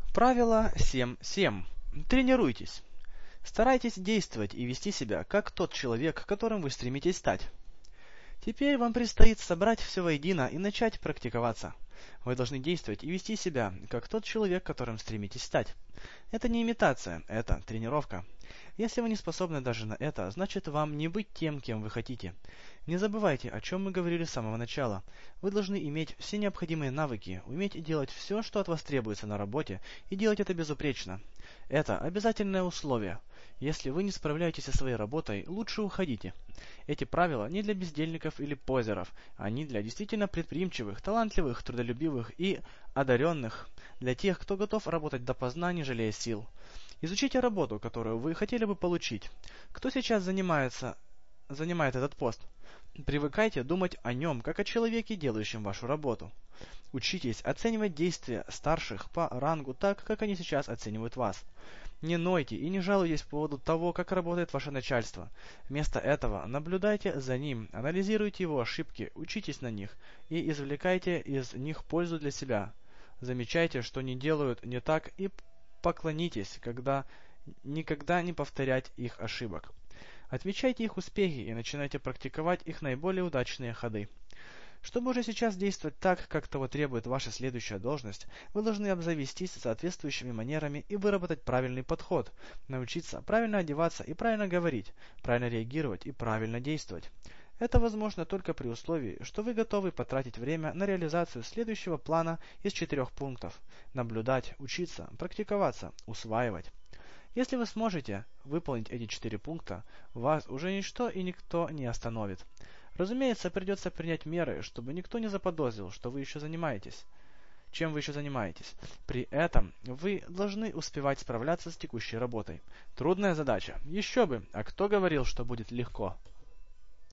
Правило 7.7. Тренируйтесь. Старайтесь действовать и вести себя, как тот человек, которым вы стремитесь стать. Теперь вам предстоит собрать все воедино и начать практиковаться. Вы должны действовать и вести себя, как тот человек, которым стремитесь стать. Это не имитация, это тренировка. Если вы не способны даже на это, значит вам не быть тем, кем вы хотите. Не забывайте, о чем мы говорили с самого начала. Вы должны иметь все необходимые навыки, уметь делать все, что от вас требуется на работе, и делать это безупречно. Это обязательное условие. Если вы не справляетесь со своей работой, лучше уходите. Эти правила не для бездельников или позеров, они для действительно предприимчивых, талантливых, трудолюбивых и одаренных, для тех, кто готов работать допоздна, не жалея сил. Изучите работу, которую вы хотели бы получить. Кто сейчас занимает этот пост? Привыкайте думать о нем, как о человеке, делающем вашу работу. Учитесь оценивать действия старших по рангу так, как они сейчас оценивают вас. Не нойте и не жалуйтесь по поводу того, как работает ваше начальство. Вместо этого наблюдайте за ним, анализируйте его ошибки, учитесь на них и извлекайте из них пользу для себя. Замечайте, что они делают не так, и поклонитесь, когда никогда не повторять их ошибок. Отмечайте их успехи и начинайте практиковать их наиболее удачные ходы. Чтобы уже сейчас действовать так, как того требует ваша следующая должность, вы должны обзавестись соответствующими манерами и выработать правильный подход, научиться правильно одеваться и правильно говорить, правильно реагировать и правильно действовать. Это возможно только при условии, что вы готовы потратить время на реализацию следующего плана из 4 пунктов: наблюдать, учиться, практиковаться, усваивать. Если вы сможете выполнить эти 4 пункта, вас уже ничто и никто не остановит. Разумеется, придется принять меры, чтобы никто не заподозрил, что вы еще занимаетесь. Чем вы еще занимаетесь? При этом вы должны успевать справляться с текущей работой. Трудная задача. Еще бы. А кто говорил, что будет легко?